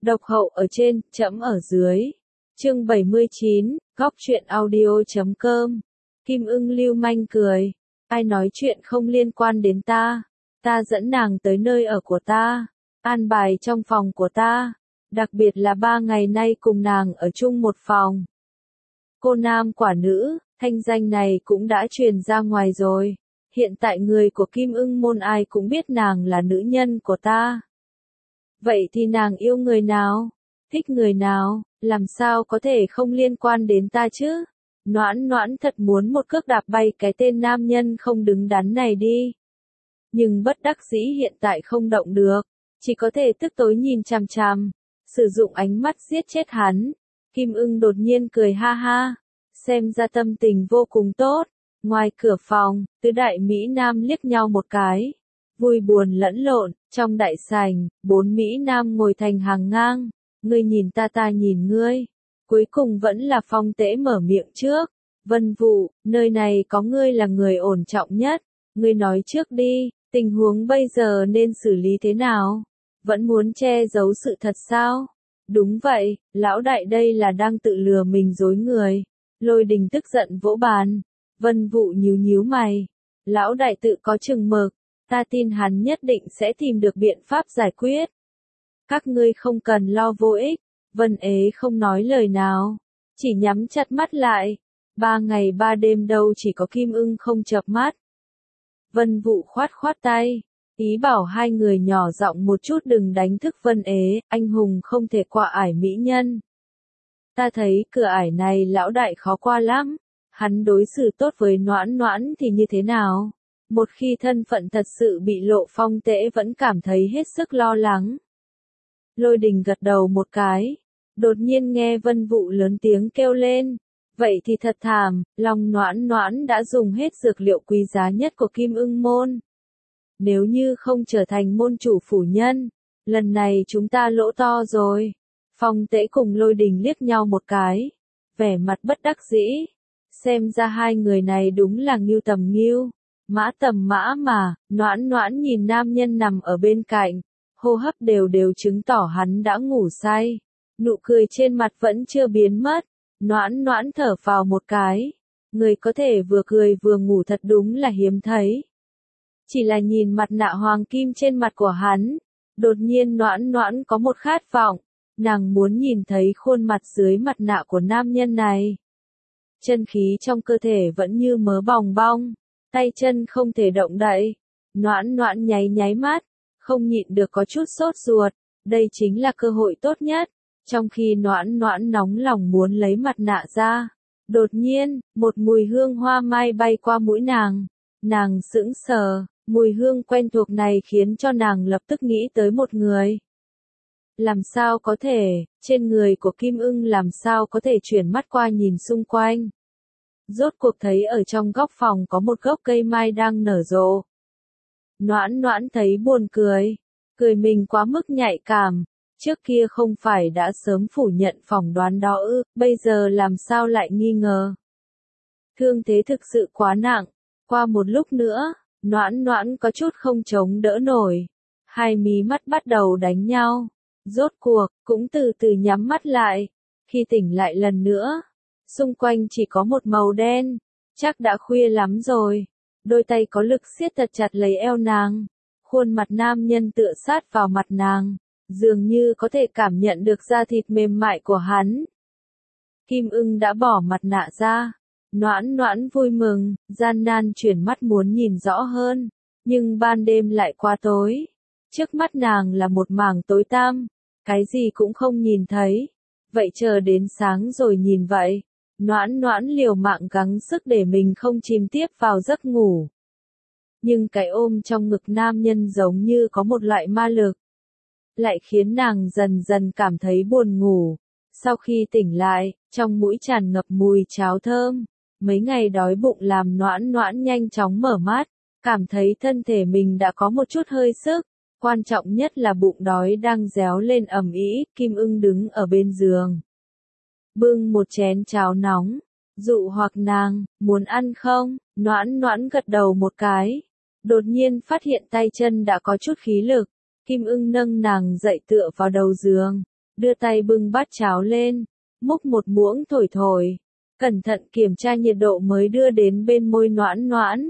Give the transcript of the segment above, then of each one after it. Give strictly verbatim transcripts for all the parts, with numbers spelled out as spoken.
Độc hậu ở trên, trẫm ở dưới. Chương bảy mươi chín, góc truyện audio chấm com. Kim Ưng lưu manh cười. Ai nói chuyện không liên quan đến ta? Ta dẫn nàng tới nơi ở của ta, an bài trong phòng của ta, đặc biệt là ba ngày nay cùng nàng ở chung một phòng. Cô nam quả nữ, thanh danh này cũng đã truyền ra ngoài rồi. Hiện tại người của Kim Ưng môn ai cũng biết nàng là nữ nhân của ta. Vậy thì nàng yêu người nào? Thích người nào? Làm sao có thể không liên quan đến ta chứ? Noãn Noãn thật muốn một cước đạp bay cái tên nam nhân không đứng đắn này đi. Nhưng bất đắc dĩ hiện tại không động được, chỉ có thể tức tối nhìn chằm chằm, sử dụng ánh mắt giết chết hắn. Kim Ưng đột nhiên cười ha ha, xem ra tâm tình vô cùng tốt. Ngoài cửa phòng, tứ đại Mỹ Nam liếc nhau một cái, vui buồn lẫn lộn. Trong đại sảnh, bốn Mỹ Nam ngồi thành hàng ngang, ngươi nhìn ta ta nhìn ngươi. Cuối cùng vẫn là Phong Tễ mở miệng trước. Vân Vũ, nơi này có ngươi là người ổn trọng nhất, ngươi nói trước đi, tình huống bây giờ nên xử lý thế nào? Vẫn muốn che giấu sự thật sao? Đúng vậy, lão đại đây là đang tự lừa mình dối người. Lôi Đình tức giận vỗ bàn. Vân Vũ nhíu nhíu mày. Lão đại tự có chừng mực, ta tin hắn nhất định sẽ tìm được biện pháp giải quyết. Các ngươi không cần lo vô ích. Vân Ế không nói lời nào, chỉ nhắm chặt mắt lại. Ba ngày ba đêm đâu chỉ có Kim Ưng không chợp mắt. Vân Vũ khoát khoát tay, ý bảo hai người nhỏ giọng một chút đừng đánh thức Vân Ế, anh hùng không thể qua ải mỹ nhân. Ta thấy cửa ải này lão đại khó qua lắm, hắn đối xử tốt với Noãn Noãn thì như thế nào? Một khi thân phận thật sự bị lộ, Phong Tễ vẫn cảm thấy hết sức lo lắng. Lôi Đình gật đầu một cái, đột nhiên nghe Vân Vũ lớn tiếng kêu lên. Vậy thì thật thảm, lòng Noãn Noãn đã dùng hết dược liệu quý giá nhất của Kim Ưng môn. Nếu như không trở thành môn chủ phủ nhân, lần này chúng ta lỗ to rồi. Phong Tễ cùng Lôi Đình liếc nhau một cái, vẻ mặt bất đắc dĩ. Xem ra hai người này đúng là ngưu tầm ngưu, mã tầm mã mà. Noãn Noãn nhìn nam nhân nằm ở bên cạnh, hô hấp đều đều chứng tỏ hắn đã ngủ say. Nụ cười trên mặt vẫn chưa biến mất. Noãn Noãn thở phào một cái. Người có thể vừa cười vừa ngủ thật đúng là hiếm thấy. Chỉ là nhìn mặt nạ hoàng kim trên mặt của hắn, đột nhiên Noãn Noãn có một khát vọng. Nàng muốn nhìn thấy khuôn mặt dưới mặt nạ của nam nhân này. Chân khí trong cơ thể vẫn như mớ bòng bong, tay chân không thể động đậy. Noãn Noãn nháy nháy mắt, không nhịn được có chút sốt ruột. Đây chính là cơ hội tốt nhất. Trong khi Noãn Noãn nóng lòng muốn lấy mặt nạ ra, đột nhiên, một mùi hương hoa mai bay qua mũi nàng. Nàng sững sờ, mùi hương quen thuộc này khiến cho nàng lập tức nghĩ tới một người. Làm sao có thể, trên người của Kim Ưng làm sao có thể chuyển mắt qua nhìn xung quanh. Rốt cuộc thấy ở trong góc phòng có một gốc cây mai đang nở rộ. Noãn Noãn thấy buồn cười, cười mình quá mức nhạy cảm. Trước kia không phải đã sớm phủ nhận phỏng đoán đó ư, bây giờ làm sao lại nghi ngờ. Thương thế thực sự quá nặng, qua một lúc nữa, Noãn Noãn có chút không chống đỡ nổi. Hai mí mắt bắt đầu đánh nhau, rốt cuộc, cũng từ từ nhắm mắt lại. Khi tỉnh lại lần nữa, xung quanh chỉ có một màu đen, chắc đã khuya lắm rồi. Đôi tay có lực siết thật chặt lấy eo nàng, khuôn mặt nam nhân tựa sát vào mặt nàng. Dường như có thể cảm nhận được da thịt mềm mại của hắn. Kim Ưng đã bỏ mặt nạ ra. Noãn Noãn vui mừng, gian nan chuyển mắt muốn nhìn rõ hơn. Nhưng ban đêm lại quá tối. Trước mắt nàng là một mảng tối tăm. Cái gì cũng không nhìn thấy. Vậy chờ đến sáng rồi nhìn vậy. Noãn Noãn liều mạng gắng sức để mình không chìm tiếp vào giấc ngủ. Nhưng cái ôm trong ngực nam nhân giống như có một loại ma lực, lại khiến nàng dần dần cảm thấy buồn ngủ. Sau khi tỉnh lại, trong mũi tràn ngập mùi cháo thơm. Mấy ngày đói bụng làm Noãn Noãn nhanh chóng mở mắt, cảm thấy thân thể mình đã có một chút hơi sức. Quan trọng nhất là bụng đói đang réo lên ầm ĩ. Kim Ưng đứng ở bên giường, bưng một chén cháo nóng, dụ hoặc nàng, muốn ăn không? Noãn Noãn gật đầu một cái. Đột nhiên phát hiện tay chân đã có chút khí lực. Kim Ưng nâng nàng dậy tựa vào đầu giường, đưa tay bưng bát cháo lên, múc một muỗng thổi thổi, cẩn thận kiểm tra nhiệt độ mới đưa đến bên môi Noãn Noãn.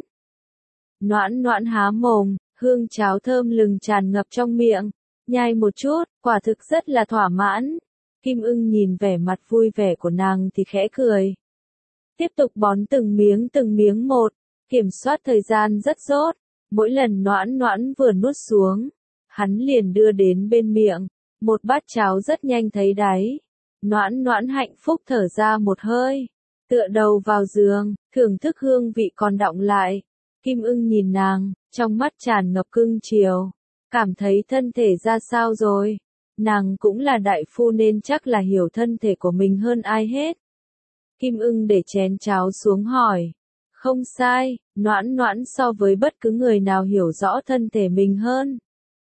Noãn Noãn há mồm, hương cháo thơm lừng tràn ngập trong miệng, nhai một chút, quả thực rất là thỏa mãn. Kim Ưng nhìn vẻ mặt vui vẻ của nàng thì khẽ cười. Tiếp tục bón từng miếng từng miếng một, kiểm soát thời gian rất rốt, mỗi lần Noãn Noãn vừa nuốt xuống, hắn liền đưa đến bên miệng, một bát cháo rất nhanh thấy đáy. Noãn Noãn hạnh phúc thở ra một hơi, tựa đầu vào giường, thưởng thức hương vị còn đọng lại. Kim Ưng nhìn nàng, trong mắt tràn ngập cưng chiều, cảm thấy thân thể ra sao rồi. Nàng cũng là đại phu nên chắc là hiểu thân thể của mình hơn ai hết. Kim Ưng để chén cháo xuống hỏi. Không sai, Noãn Noãn so với bất cứ người nào hiểu rõ thân thể mình hơn.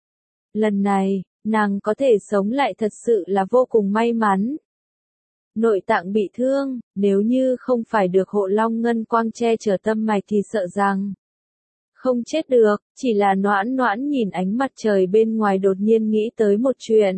Lần này, nàng có thể sống lại thật sự là vô cùng may mắn. Nội tạng bị thương, nếu như không phải được Hộ Long Ngân Quang che chở tâm mạch thì sợ rằng không chết được, chỉ là Noãn Noãn nhìn ánh mặt trời bên ngoài đột nhiên nghĩ tới một chuyện.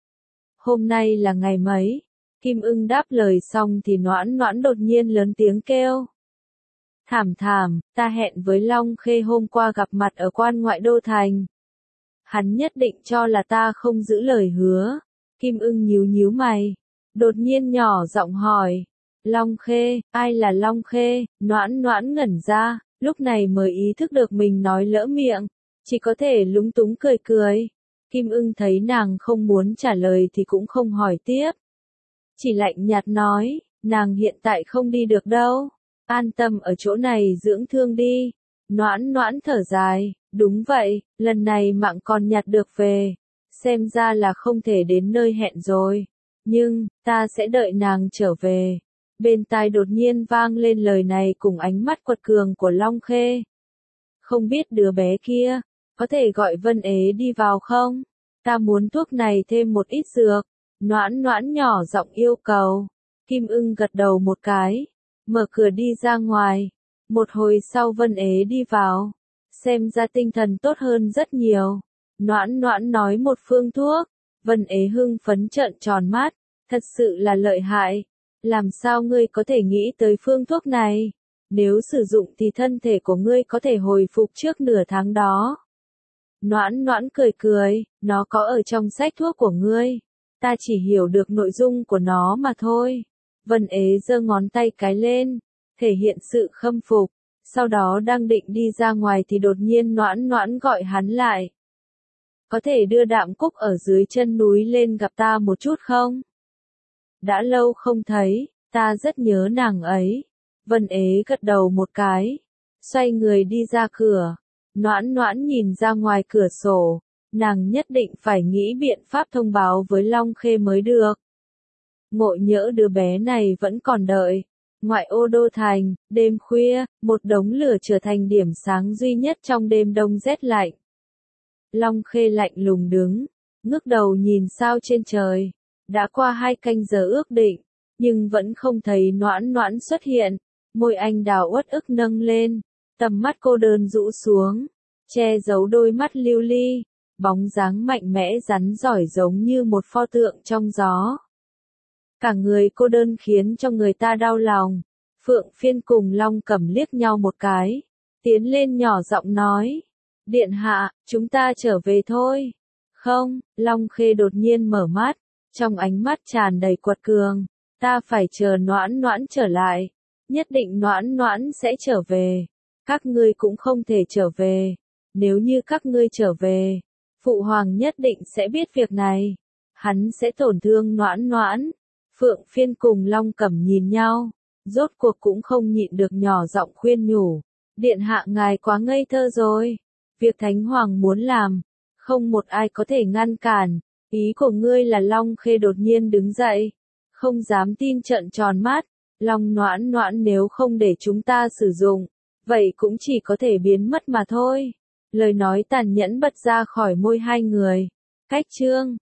Hôm nay là ngày mấy? Kim Ưng đáp lời xong thì Noãn Noãn đột nhiên lớn tiếng kêu. Thảm thảm, ta hẹn với Long Khê hôm qua gặp mặt ở quan ngoại đô thành. Hắn nhất định cho là ta không giữ lời hứa. Kim Ưng nhíu nhíu mày, đột nhiên nhỏ giọng hỏi. Long Khê, ai là Long Khê? Noãn Noãn ngẩn ra, lúc này mới ý thức được mình nói lỡ miệng, chỉ có thể lúng túng cười cười. Kim Ưng thấy nàng không muốn trả lời thì cũng không hỏi tiếp. Chỉ lạnh nhạt nói, nàng hiện tại không đi được đâu, an tâm ở chỗ này dưỡng thương đi. Noãn Noãn thở dài, đúng vậy, lần này mạng còn nhặt được về, xem ra là không thể đến nơi hẹn rồi, nhưng, ta sẽ đợi nàng trở về. Bên tai đột nhiên vang lên lời này cùng ánh mắt quật cường của Long Khê. Không biết đứa bé kia, có thể gọi Vân Ế đi vào không? Ta muốn thuốc này thêm một ít dược. Noãn Noãn nhỏ giọng yêu cầu. Kim Ưng gật đầu một cái, mở cửa đi ra ngoài. Một hồi sau Vân Ế đi vào, xem ra tinh thần tốt hơn rất nhiều. Noãn Noãn nói một phương thuốc, Vân Ế hưng phấn trợn tròn mắt, thật sự là lợi hại. Làm sao ngươi có thể nghĩ tới phương thuốc này? Nếu sử dụng thì thân thể của ngươi có thể hồi phục trước nửa tháng đó. Noãn Noãn cười cười, nó có ở trong sách thuốc của ngươi. Ta chỉ hiểu được nội dung của nó mà thôi. Vân Ế giơ ngón tay cái lên, thể hiện sự khâm phục. Sau đó đang định đi ra ngoài thì đột nhiên Noãn Noãn gọi hắn lại. Có thể đưa Đạm Cúc ở dưới chân núi lên gặp ta một chút không? Đã lâu không thấy, ta rất nhớ nàng ấy. Vân Ế gật đầu một cái, xoay người đi ra cửa. Noãn Noãn nhìn ra ngoài cửa sổ, nàng nhất định phải nghĩ biện pháp thông báo với Long Khê mới được. Ngộ nhỡ đứa bé này vẫn còn đợi. Ngoại ô đô thành, đêm khuya, một đống lửa trở thành điểm sáng duy nhất trong đêm đông rét lạnh. Long Khê lạnh lùng đứng, ngước đầu nhìn sao trên trời. Đã qua hai canh giờ ước định, nhưng vẫn không thấy Noãn Noãn xuất hiện. Môi anh đào uất ức nâng lên, tầm mắt cô đơn rũ xuống, che giấu đôi mắt lưu ly, bóng dáng mạnh mẽ rắn giỏi giống như một pho tượng trong gió. Cả người cô đơn khiến cho người ta đau lòng. Phượng Phiên cùng Long Cẩm liếc nhau một cái, tiến lên nhỏ giọng nói, điện hạ, chúng ta trở về thôi. Không, Long Khê đột nhiên mở mắt, trong ánh mắt tràn đầy quật cường, ta phải chờ Noãn Noãn trở lại, nhất định Noãn Noãn sẽ trở về, các ngươi cũng không thể trở về, nếu như các ngươi trở về, Phụ Hoàng nhất định sẽ biết việc này, hắn sẽ tổn thương Noãn Noãn. Phượng Phiên cùng Long Cẩm nhìn nhau, rốt cuộc cũng không nhịn được nhỏ giọng khuyên nhủ, điện hạ ngài quá ngây thơ rồi, việc Thánh Hoàng muốn làm, không một ai có thể ngăn cản. Ý của ngươi là Long Khê đột nhiên đứng dậy, không dám tin trợn tròn mắt, Long Noãn Noãn nếu không để chúng ta sử dụng, vậy cũng chỉ có thể biến mất mà thôi. Lời nói tàn nhẫn bật ra khỏi môi hai người. Cách chương